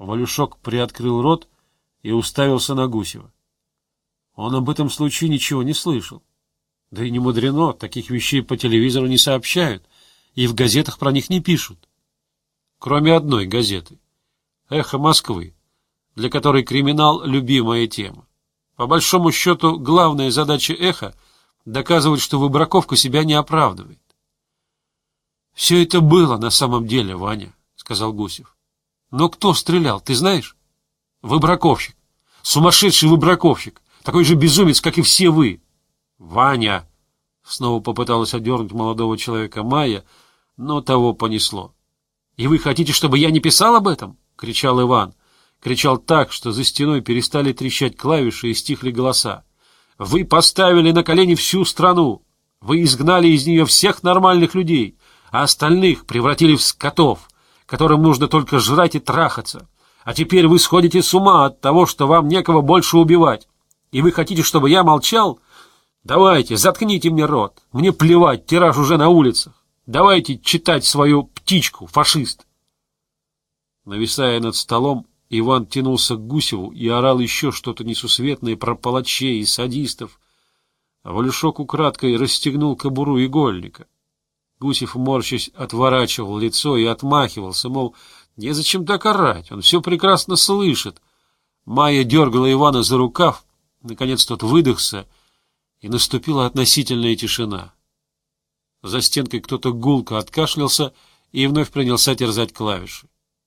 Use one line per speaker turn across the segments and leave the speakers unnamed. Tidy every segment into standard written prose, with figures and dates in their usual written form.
Валюшок приоткрыл рот и уставился на Гусева. Он об этом случае ничего не слышал. Да и не мудрено, таких вещей по телевизору не сообщают, и в газетах про них не пишут. Кроме одной газеты — «Эхо Москвы», для которой криминал — любимая тема. По большому счету, главная задача «Эхо» — доказывать, что выбраковка себя не оправдывает. — Все это было на самом деле, Ваня, — сказал Гусев. — Но кто стрелял, ты знаешь? — Выбраковщик. Сумасшедший выбраковщик. Такой же безумец, как и все вы. — Ваня! — снова попыталась одернуть молодого человека Майя, но того понесло. — И вы хотите, чтобы я не писал об этом? — кричал Иван. Кричал так, что за стеной перестали трещать клавиши и стихли голоса. — Вы поставили на колени всю страну. Вы изгнали из нее всех нормальных людей, а остальных превратили в скотов, которым нужно только жрать и трахаться. А теперь вы сходите с ума от того, что вам некого больше убивать. И вы хотите, чтобы я молчал? Давайте, заткните мне рот. Мне плевать, тираж уже на улицах. Давайте читать свою птичку, фашист. Нависая над столом, Иван тянулся к Гусеву и орал еще что-то несусветное про палачей и садистов. А Валюшок украдкой расстегнул кобуру игольника. Гусев, морщась, отворачивал лицо и отмахивался, мол, незачем так орать, он все прекрасно слышит. Майя дергала Ивана за рукав, наконец тот выдохся, и наступила относительная тишина. За стенкой кто-то гулко откашлялся и вновь принялся терзать клавиши.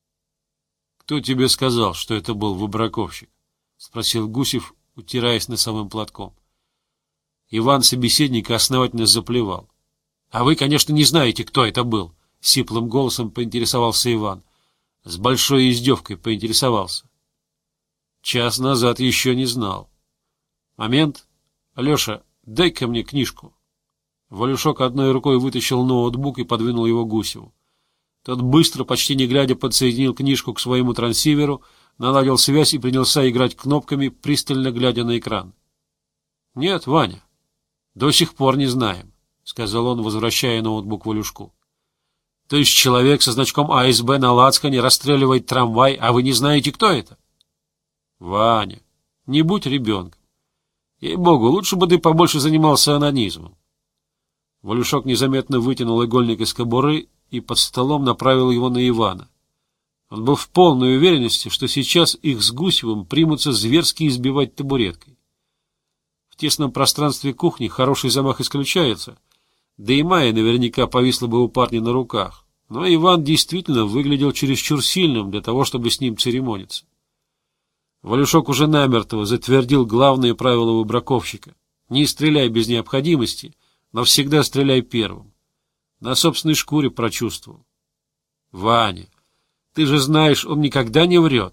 — Кто тебе сказал, что это был выбраковщик? — спросил Гусев, утираясь носовым платком. Иван собеседника основательно заплевал. — А вы, конечно, не знаете, кто это был, — сиплым голосом поинтересовался Иван. С большой издевкой поинтересовался. Час назад еще не знал. — Момент. Алеша, дай-ка мне книжку. Валюшок одной рукой вытащил ноутбук и подвинул его Гусеву. Тот быстро, почти не глядя, подсоединил книжку к своему трансиверу, наладил связь и принялся играть кнопками, пристально глядя на экран. — Нет, Ваня, до сих пор не знаем, — сказал он, возвращая ноутбук Валюшку. — То есть человек со значком АСБ на лацкане расстреливает трамвай, а вы не знаете, кто это? — Ваня, не будь ребенком. Ей-богу, лучше бы ты побольше занимался анонизмом. Валюшок незаметно вытянул игольник из кобуры и под столом направил его на Ивана. Он был в полной уверенности, что сейчас их с Гусевым примутся зверски избивать табуреткой. В тесном пространстве кухни хороший замах исключается, да и Майя наверняка повисла бы у парня на руках, но Иван действительно выглядел чересчур сильным для того, чтобы с ним церемониться. Валюшок уже намертво затвердил главное правило выбраковщика: не стреляй без необходимости, но всегда стреляй первым. На собственной шкуре прочувствовал. — Ваня, ты же знаешь, он никогда не врет.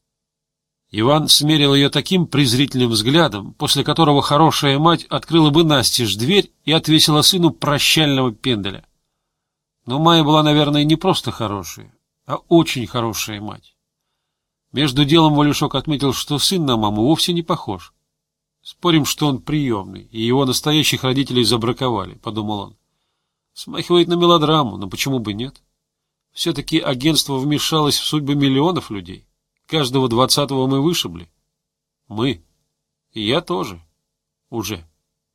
Иван смерил ее таким презрительным взглядом, после которого хорошая мать открыла бы настежь дверь и отвесила сыну прощального пенделя. Но Майя была, наверное, не просто хорошая, а очень хорошая мать. Между делом Валюшок отметил, что сын на маму вовсе не похож. Спорим, что он приемный, и его настоящих родителей забраковали, — подумал он. Смахивает на мелодраму, но почему бы нет? Все-таки агентство вмешалось в судьбы миллионов людей. Каждого 20-го мы вышибли. Мы. И я тоже. Уже.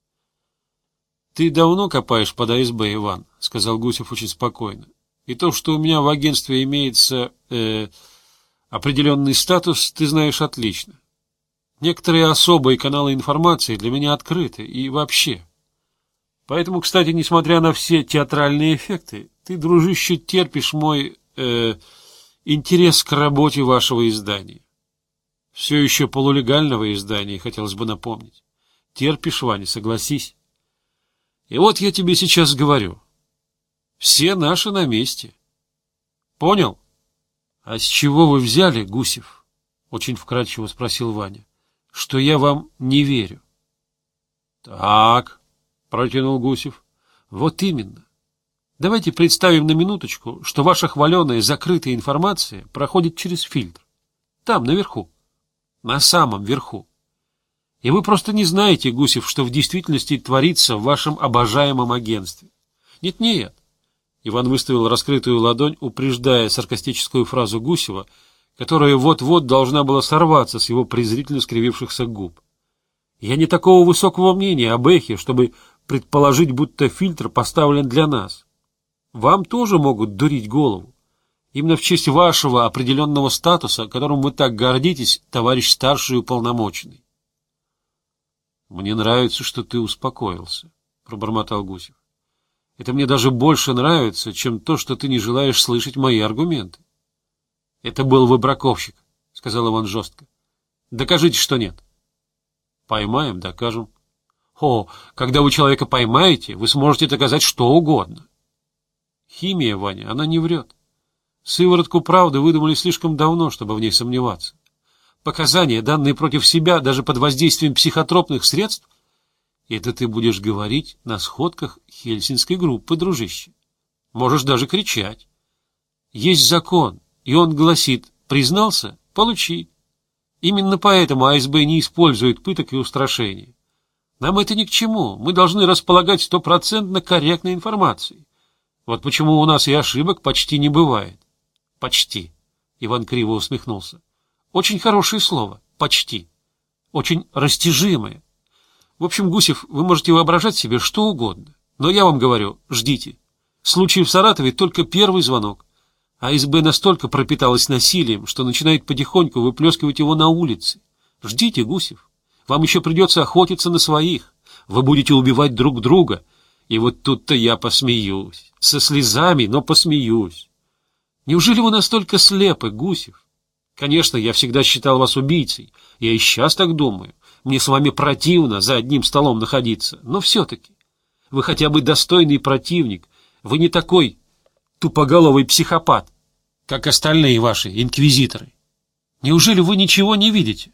— Ты давно копаешь под АСБ, Иван, — сказал Гусев очень спокойно. — И то, что у меня в агентстве имеется определенный статус, ты знаешь отлично. Некоторые особые каналы информации для меня открыты и вообще. Поэтому, кстати, несмотря на все театральные эффекты, ты, дружище, терпишь мой интерес к работе вашего издания. Все еще полулегального издания, хотелось бы напомнить. Терпишь, Ваня, согласись. И вот я тебе сейчас говорю. Все наши на месте. Понял? — А с чего вы взяли, Гусев? — очень вкратчиво спросил Ваня. — Что я вам не верю. — Так, — протянул Гусев. — Вот именно. Давайте представим на минуточку, что ваша хваленая закрытая информация проходит через фильтр. Там, наверху. На самом верху. И вы просто не знаете, Гусев, что в действительности творится в вашем обожаемом агентстве. Нет-нет. Иван выставил раскрытую ладонь, упреждая саркастическую фразу Гусева, которая вот-вот должна была сорваться с его презрительно скривившихся губ. Я не такого высокого мнения об эхе, чтобы предположить, будто фильтр поставлен для нас. Вам тоже могут дурить голову. Именно в честь вашего определенного статуса, которым вы так гордитесь, товарищ старший уполномоченный. — Мне нравится, что ты успокоился, — пробормотал Гусев. — Это мне даже больше нравится, чем то, что ты не желаешь слышать мои аргументы. — Это был выбраковщик, — сказал Иван жестко. — Докажите, что нет. — Поймаем, докажем. — О, когда вы человека поймаете, вы сможете доказать что угодно. Химия, Ваня, она не врет. Сыворотку правды выдумали слишком давно, чтобы в ней сомневаться. Показания, данные против себя, даже под воздействием психотропных средств, это ты будешь говорить на сходках Хельсинской группы, дружище. Можешь даже кричать. Есть закон, и он гласит: признался — получи. Именно поэтому АСБ не использует пыток и устрашений. Нам это ни к чему, мы должны располагать стопроцентно корректной информацией. Вот почему у нас и ошибок почти не бывает. Почти. Иван криво усмехнулся. Очень хорошее слово. Почти. Очень растяжимое. В общем, Гусев, вы можете воображать себе что угодно. Но я вам говорю, ждите. В случае в Саратове только первый звонок. АСБ настолько пропиталась насилием, что начинает потихоньку выплескивать его на улице. Ждите, Гусев. Вам еще придется охотиться на своих. Вы будете убивать друг друга. И вот тут-то я посмеюсь. Со слезами, но посмеюсь. Неужели вы настолько слепы, Гусев? Конечно, я всегда считал вас убийцей. Я и сейчас так думаю. Мне с вами противно за одним столом находиться. Но все-таки. Вы хотя бы достойный противник. Вы не такой тупоголовый психопат, как остальные ваши инквизиторы. Неужели вы ничего не видите?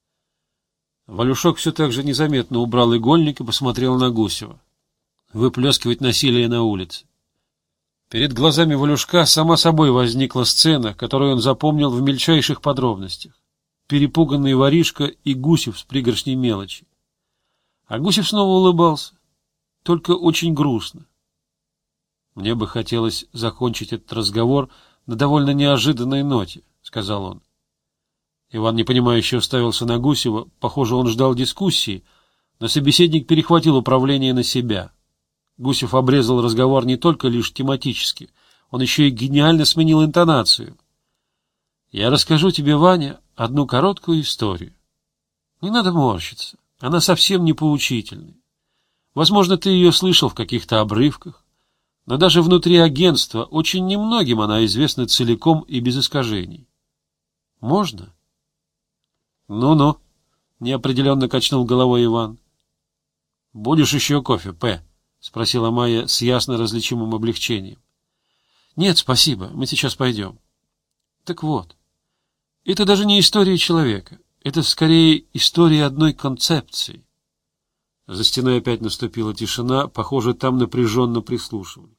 Валюшок все так же незаметно убрал игольник и посмотрел на Гусева. Выплескивать насилие на улице. Перед глазами Валюшка сама собой возникла сцена, которую он запомнил в мельчайших подробностях. Перепуганный воришка и Гусев с пригоршней мелочи. А Гусев снова улыбался, только очень грустно. «Мне бы хотелось закончить этот разговор на довольно неожиданной ноте», — сказал он. Иван непонимающе уставился на Гусева. Похоже, он ждал дискуссии, но собеседник перехватил управление на себя. Гусев обрезал разговор не только лишь тематически, он еще и гениально сменил интонацию. «Я расскажу тебе, Ваня, одну короткую историю. Не надо морщиться, она совсем не поучительная. Возможно, ты ее слышал в каких-то обрывках, но даже внутри агентства очень немногим она известна целиком и без искажений. Можно?» «Ну-ну», — неопределенно качнул головой Иван. «Будешь еще кофе, П?» — спросила Майя с ясно различимым облегчением. — Нет, спасибо, мы сейчас пойдем. Так вот, это даже не история человека, это скорее история одной концепции. За стеной опять наступила тишина, похоже, там напряженно прислушивались.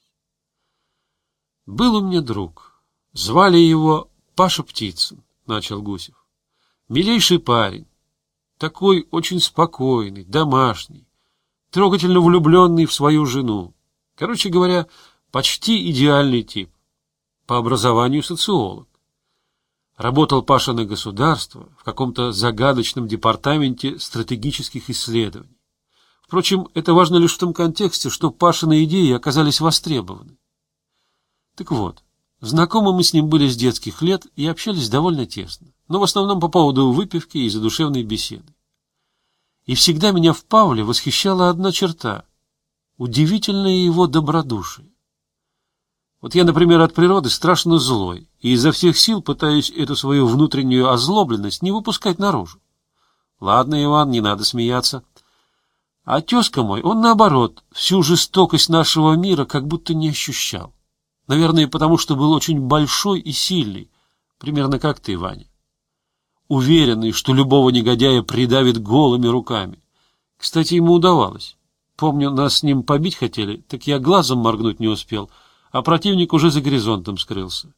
Был у меня друг, звали его Паша Птицын, — начал Гусев. Милейший парень, такой очень спокойный, домашний, трогательно влюбленный в свою жену. Короче говоря, почти идеальный тип. По образованию социолог. Работал Паша на государство в каком-то загадочном департаменте стратегических исследований. Впрочем, это важно лишь в том контексте, что Пашины идеи оказались востребованы. Так вот, знакомы мы с ним были с детских лет и общались довольно тесно, но в основном по поводу выпивки и задушевной беседы. И всегда меня в Павле восхищала одна черта — удивительное его добродушие. Вот я, например, от природы страшно злой, и изо всех сил пытаюсь эту свою внутреннюю озлобленность не выпускать наружу. Ладно, Иван, не надо смеяться. А тезка мой, он наоборот, всю жестокость нашего мира как будто не ощущал. Наверное, потому что был очень большой и сильный, примерно как ты, Ваня. Уверенный, что любого негодяя придавит голыми руками. Кстати, ему удавалось. Помню, нас с ним побить хотели, так я глазом моргнуть не успел, а противник уже за горизонтом скрылся.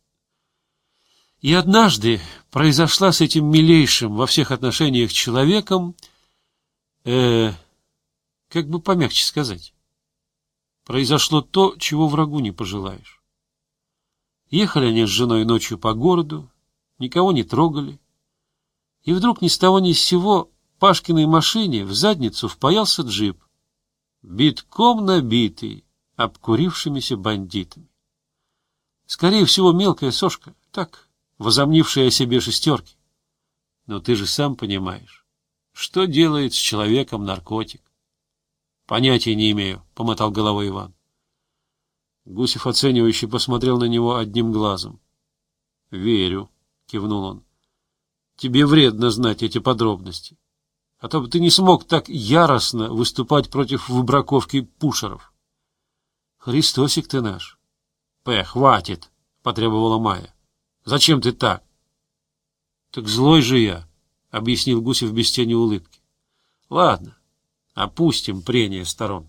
И однажды произошла с этим милейшим во всех отношениях человеком, как бы помягче сказать, произошло то, чего врагу не пожелаешь. Ехали они с женой ночью по городу, никого не трогали. И вдруг ни с того ни с сего Пашкиной машине в задницу впаялся джип, битком набитый обкурившимися бандитами. Скорее всего, мелкая сошка, так, возомнившая о себе шестерки. Но ты же сам понимаешь, что делает с человеком наркотик. — Понятия не имею, — помотал головой Иван. Гусев оценивающе посмотрел на него одним глазом. — Верю, — кивнул он. — Тебе вредно знать эти подробности. А то бы ты не смог так яростно выступать против выбраковки пушеров. Христосик ты наш. — Хватит, — потребовала Майя. — Зачем ты так? — Так злой же я, — объяснил Гусев без тени улыбки. — Ладно, опустим прения сторон.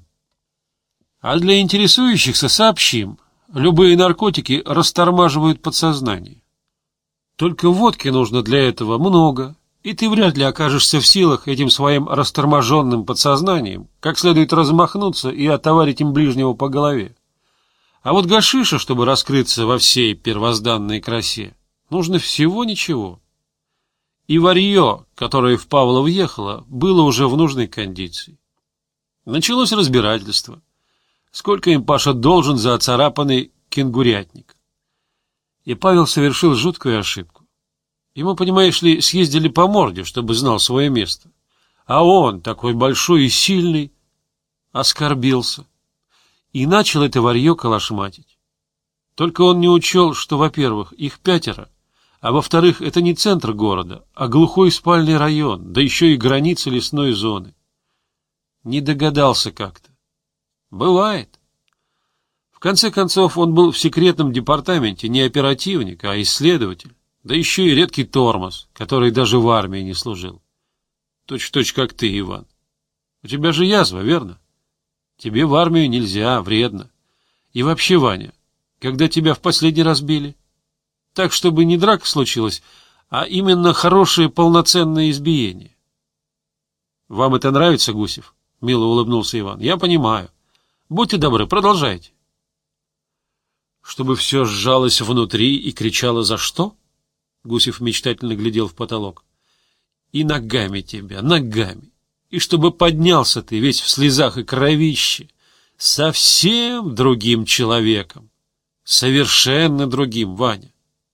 А для интересующихся сообщим. Любые наркотики растормаживают подсознание. Только водки нужно для этого много, и ты вряд ли окажешься в силах этим своим расторможенным подсознанием как следует размахнуться и отоварить им ближнего по голове. А вот гашиша, чтобы раскрыться во всей первозданной красе, нужно всего ничего. И варье, которое в Павла въехало, было уже в нужной кондиции. Началось разбирательство. Сколько им Паша должен за оцарапанный кенгурятник? И Павел совершил жуткую ошибку. Ему, понимаешь ли, съездили по морде, чтобы знал свое место. А он, такой большой и сильный, оскорбился. И начал это варье калашматить. Только он не учел, что, во-первых, их 5, а во-вторых, это не центр города, а глухой спальный район, да еще и граница лесной зоны. Не догадался как-то. Бывает. В конце концов, он был в секретном департаменте не оперативник, а исследователь, да еще и редкий тормоз, который даже в армии не служил. Точь-в-точь, как ты, Иван. У тебя же язва, верно? Тебе в армию нельзя, вредно. И вообще, Ваня, когда тебя в последний раз били? Так, чтобы не драка случилась, а именно хорошее полноценное избиение. — Вам это нравится, Гусев? — мило улыбнулся Иван. — Я понимаю. Будьте добры, продолжайте. Чтобы все сжалось внутри и кричало «За что?» Гусев мечтательно глядел в потолок. И ногами тебя, ногами. И чтобы поднялся ты весь в слезах и кровище, совсем другим человеком. Совершенно другим, Ваня.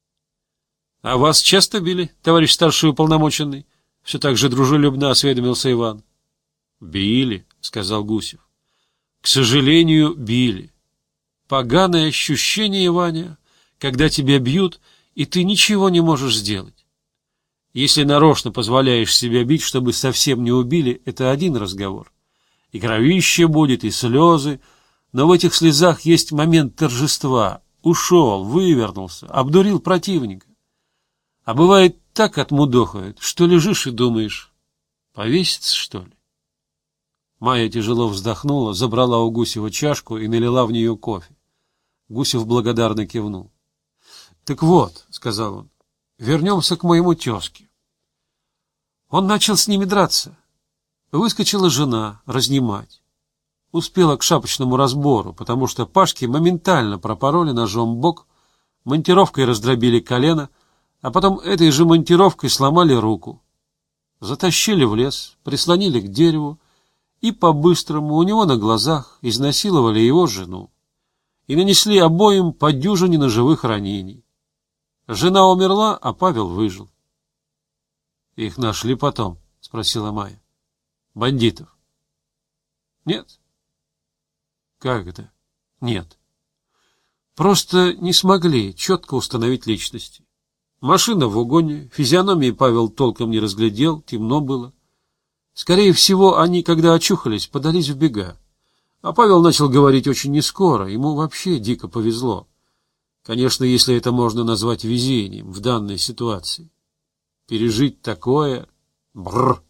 — А вас часто били, товарищ старший уполномоченный? — все так же дружелюбно осведомился Иван. — Били, — сказал Гусев. — К сожалению, били. Поганое ощущение, Ваня, когда тебя бьют, и ты ничего не можешь сделать. Если нарочно позволяешь себя бить, чтобы совсем не убили, это один разговор. И кровище будет, и слезы, но в этих слезах есть момент торжества. Ушел, вывернулся, обдурил противника. А бывает так отмудохают, что лежишь и думаешь, повеситься, что ли? Майя тяжело вздохнула, забрала у Гусева чашку и налила в нее кофе. Гусев благодарно кивнул. — Так вот, — сказал он, — вернемся к моему тезке. Он начал с ними драться. Выскочила жена разнимать. Успела к шапочному разбору, потому что Пашке моментально пропороли ножом бок, монтировкой раздробили колено, а потом этой же монтировкой сломали руку. Затащили в лес, прислонили к дереву и по-быстрому у него на глазах изнасиловали его жену и нанесли обоим по дюжине ножевых ранений. Жена умерла, а Павел выжил. — Их нашли потом? — спросила Майя. — Бандитов? — Нет. — Как это? — Нет. Просто не смогли четко установить личности. Машина в угоне, физиономии Павел толком не разглядел, темно было. Скорее всего, они, когда очухались, подались в бега. А Павел начал говорить очень нескоро, ему вообще дико повезло. Конечно, если это можно назвать везением в данной ситуации. Пережить такое... Бррр!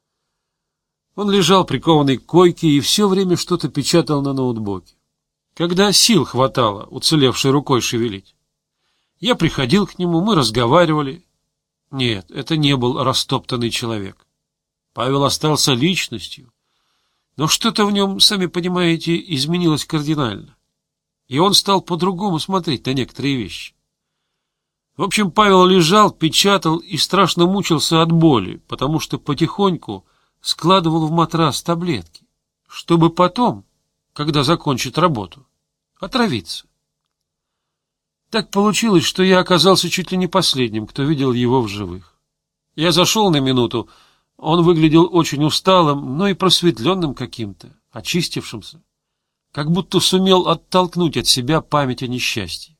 Он лежал прикованный к койке и все время что-то печатал на ноутбуке. Когда сил хватало уцелевшей рукой шевелить. Я приходил к нему, мы разговаривали. Нет, это не был растоптанный человек. Павел остался личностью, но что-то в нем, сами понимаете, изменилось кардинально. И он стал по-другому смотреть на некоторые вещи. В общем, Павел лежал, печатал и страшно мучился от боли, потому что потихоньку складывал в матрас таблетки, чтобы потом, когда закончит работу, отравиться. Так получилось, что я оказался чуть ли не последним, кто видел его в живых. Я зашел на минуту, он выглядел очень усталым, но и просветленным каким-то, очистившимся, как будто сумел оттолкнуть от себя память о несчастье.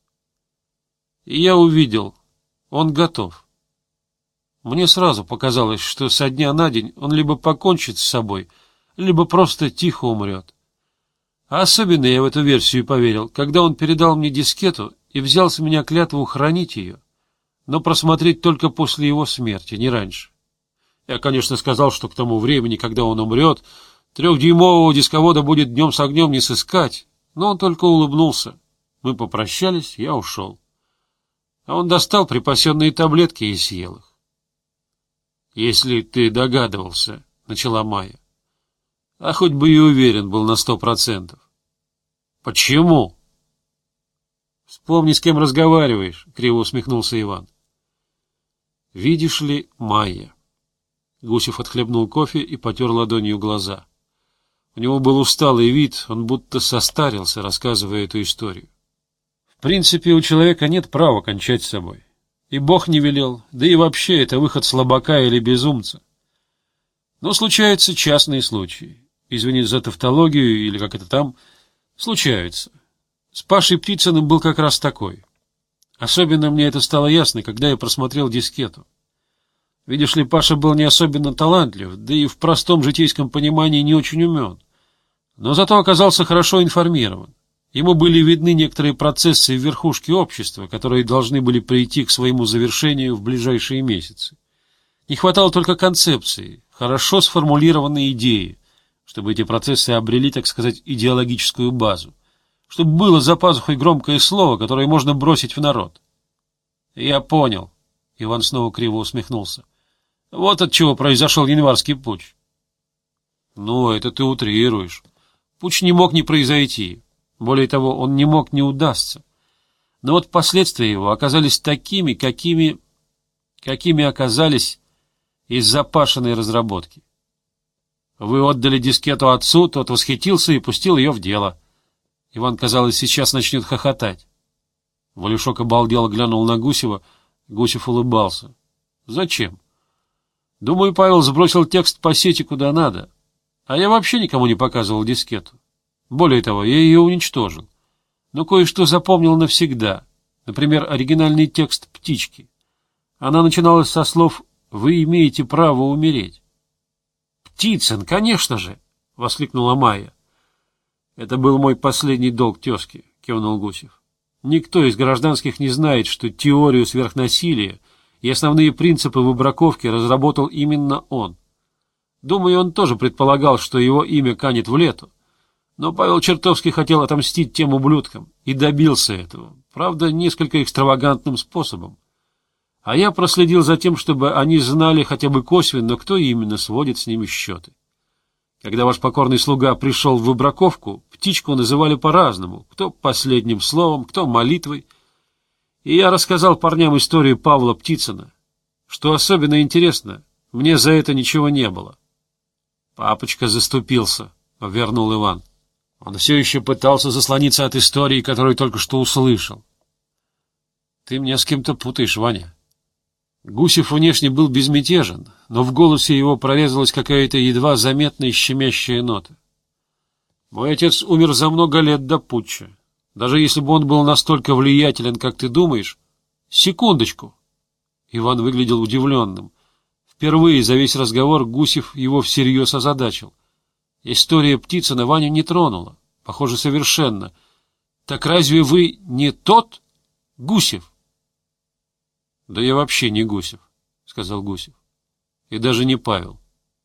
И я увидел, он готов. Мне сразу показалось, что со дня на день он либо покончит с собой, либо просто тихо умрет. А особенно я в эту версию поверил, когда он передал мне дискету и взял с меня клятву хранить ее, но просмотреть только после его смерти, не раньше. Я, конечно, сказал, что к тому времени, когда он умрет, 3-дюймового дисковода будет днем с огнем не сыскать, но он только улыбнулся. Мы попрощались, я ушел. А он достал припасенные таблетки и съел их. — Если ты догадывался, — начала Майя. — А хоть бы и уверен был на 100%. — Почему? — Вспомни, с кем разговариваешь, — криво усмехнулся Иван. — Видишь ли, Майя. Гусев отхлебнул кофе и потер ладонью глаза. У него был усталый вид, он будто состарился, рассказывая эту историю. В принципе, у человека нет права кончать с собой. И Бог не велел, да и вообще это выход слабака или безумца. Но случаются частные случаи. Извини за тавтологию, или как это там, случаются. С Пашей Птицыным был как раз такой. Особенно мне это стало ясно, когда я просмотрел дискету. Видишь ли, Паша был не особенно талантлив, да и в простом житейском понимании не очень умен. Но зато оказался хорошо информирован. Ему были видны некоторые процессы в верхушке общества, которые должны были прийти к своему завершению в ближайшие месяцы. Не хватало только концепции, хорошо сформулированной идеи, чтобы эти процессы обрели, так сказать, идеологическую базу, чтобы было за пазухой громкое слово, которое можно бросить в народ. — Я понял. Иван снова криво усмехнулся. — Вот от чего произошел январский путч. — Ну, это ты утрируешь. Путч не мог не произойти. Более того, он не мог не удастся. Но вот последствия его оказались такими, какими оказались из-за Пашиной разработки. Вы отдали дискету отцу, тот восхитился и пустил ее в дело. Иван, казалось, сейчас начнет хохотать. Валюшок обалдело глянул на Гусева. Гусев улыбался. — Зачем? — Думаю, Павел сбросил текст по сети куда надо. А я вообще никому не показывал дискету. Более того, я ее уничтожил. Но кое-что запомнил навсегда. Например, оригинальный текст «Птички». Она начиналась со слов «Вы имеете право умереть». «Птицын, конечно же!» — воскликнула Майя. «Это был мой последний долг тезки», — кивнул Гусев. «Никто из гражданских не знает, что теорию сверхнасилия и основные принципы выбраковки разработал именно он. Думаю, он тоже предполагал, что его имя канет в лету. Но Павел чертовски хотел отомстить тем ублюдкам и добился этого, правда, несколько экстравагантным способом. А я проследил за тем, чтобы они знали хотя бы косвенно, кто именно сводит с ними счеты. Когда ваш покорный слуга пришел в выбраковку, птичку называли по-разному, кто последним словом, кто молитвой. И я рассказал парням историю Павла Птицына. Что особенно интересно, мне за это ничего не было. Папочка заступился, — вернул Иван. Он все еще пытался заслониться от истории, которую только что услышал. — Ты меня с кем-то путаешь, Ваня. Гусев внешне был безмятежен, но в голосе его прорезалась какая-то едва заметная щемящая нота. Мой отец умер за много лет до путча. Даже если бы он был настолько влиятелен, как ты думаешь... Секундочку! Иван выглядел удивленным. Впервые за весь разговор Гусев его всерьез озадачил. История Птицына Ваню не тронула. Похоже, совершенно. Так разве вы не тот Гусев? — Да я вообще не Гусев, — сказал Гусев. — И даже не Павел.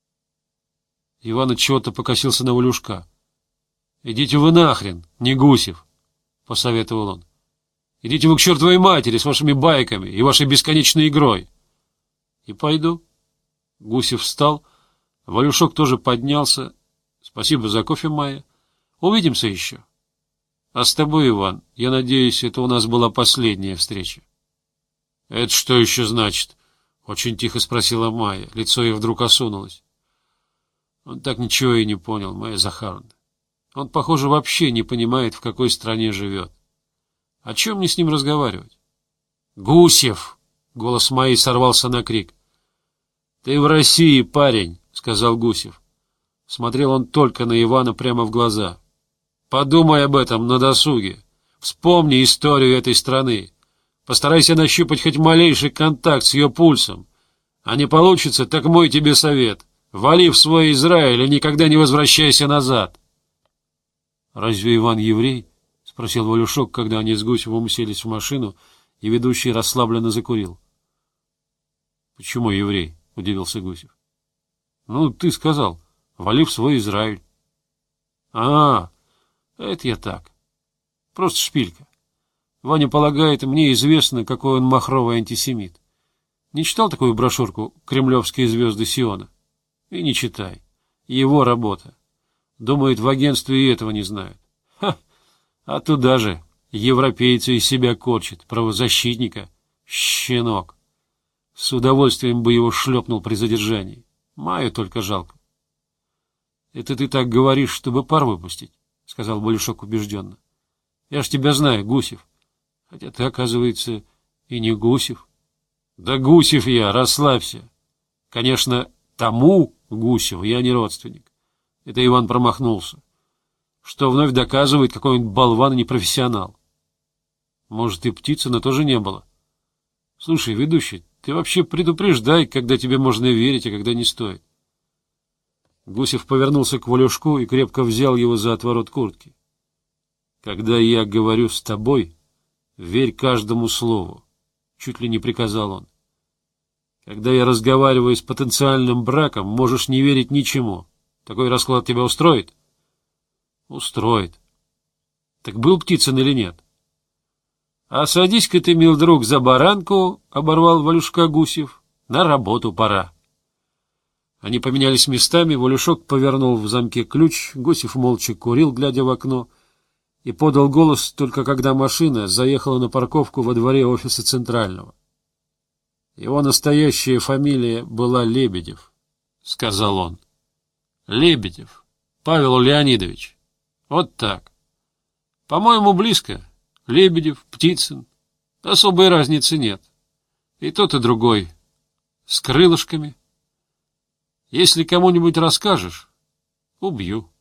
Иван отчего-то покосился на Валюшка. — Идите вы нахрен, не Гусев, — посоветовал он. — Идите вы к чертовой матери с вашими байками и вашей бесконечной игрой. — И пойду. Гусев встал. Валюшок тоже поднялся. Спасибо за кофе, Майя. Увидимся еще. А с тобой, Иван, я надеюсь, это у нас была последняя встреча. — Это что еще значит? — очень тихо спросила Майя. Лицо ее вдруг осунулось. Он так ничего и не понял, Майя Захаровна. Он, похоже, вообще не понимает, в какой стране живет. О чем мне с ним разговаривать? — Гусев! — голос Майи сорвался на крик. — Ты в России, парень, — сказал Гусев. Смотрел он только на Ивана прямо в глаза. — Подумай об этом на досуге. Вспомни историю этой страны. Постарайся нащупать хоть малейший контакт с ее пульсом. А не получится, так мой тебе совет. Вали в свой Израиль и никогда не возвращайся назад. — Разве Иван еврей? — спросил Валюшок, когда они с Гусевым уселись в машину, и ведущий расслабленно закурил. — Почему еврей? — удивился Гусев. — Ну, ты сказал, вали в свой Израиль. — А, это я так. Просто шпилька. Ваня полагает, мне известно, какой он махровый антисемит. Не читал такую брошюрку «Кремлевские звезды Сиона»? И не читай. Его работа. Думает, в агентстве и этого не знают. Ха! А туда же европейцы из себя корчат, правозащитника. Щенок. С удовольствием бы его шлепнул при задержании. Маю только жалко. — Это ты так говоришь, чтобы пар выпустить, — сказал Балюшок убежденно. — Я ж тебя знаю, Гусев. Хотя ты, оказывается, и не Гусев. — Да Гусев я, расслабься. Конечно, тому Гусеву я не родственник. Это Иван промахнулся. Что вновь доказывает, какой он болван и непрофессионал. Может, и Птицына тоже не было. Слушай, ведущий, ты вообще предупреждай, когда тебе можно верить, а когда не стоит. Гусев повернулся к Валюшку и крепко взял его за отворот куртки. Когда я говорю с тобой, верь каждому слову, чуть ли не приказал он. Когда я разговариваю с потенциальным браком, можешь не верить ничему. Такой расклад тебя устроит? Устроит. Так был Птицын или нет? А садись-ка ты, мил друг, за баранку, — оборвал Валюшка Гусев. На работу пора. Они поменялись местами, Валюшок повернул в замке ключ, Гусев молча курил, глядя в окно, и подал голос только когда машина заехала на парковку во дворе офиса Центрального. Его настоящая фамилия была Лебедев, — сказал он. Лебедев Павел Леонидович. Вот так. По-моему, близко. Лебедев, Птицын. Особой разницы нет. И тот, и другой. С крылышками. Если кому-нибудь расскажешь, убью.